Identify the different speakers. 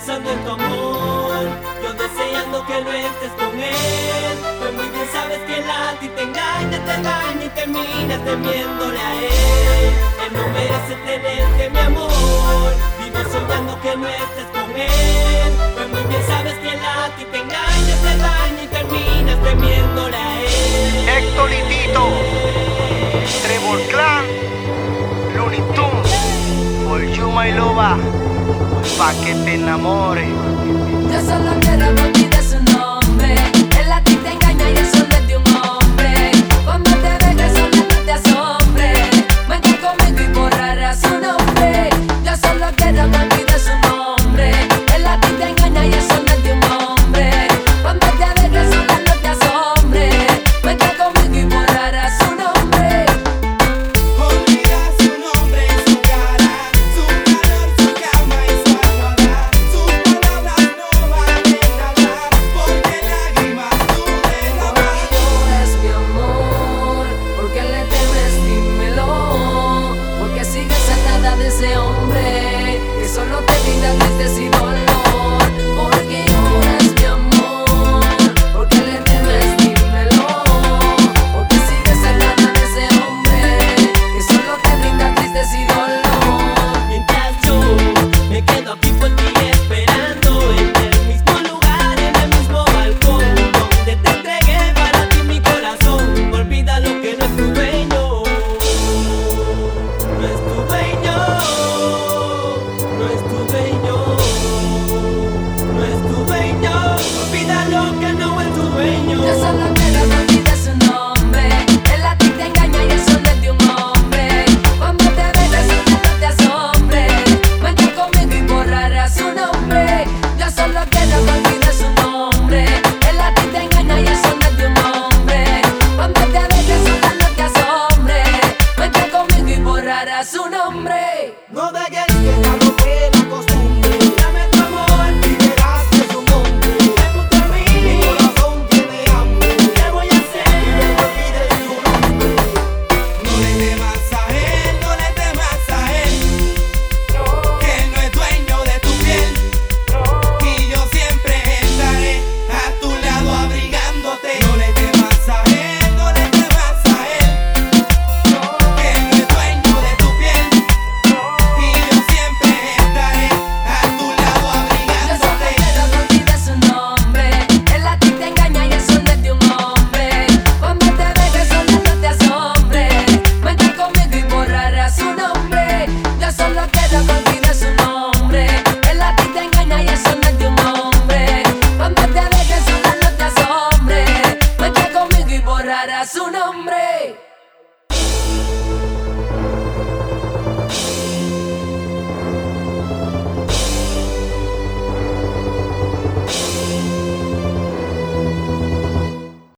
Speaker 1: pensando en tu amor, yo deseando que no estés con él. Pues muy bien sabes que él a ti te engaña y terminas temiéndole a él. Él no merece tenerte, mi amor, vivo soñando que no estés con él. Pues muy bien sabes que él a ti te engaña y terminas temiéndole a él.
Speaker 2: Héctor y Tito, Trevor Clan, Looney Tunes, For You My Loba, pa' que te enamores.
Speaker 3: Yo solo quiero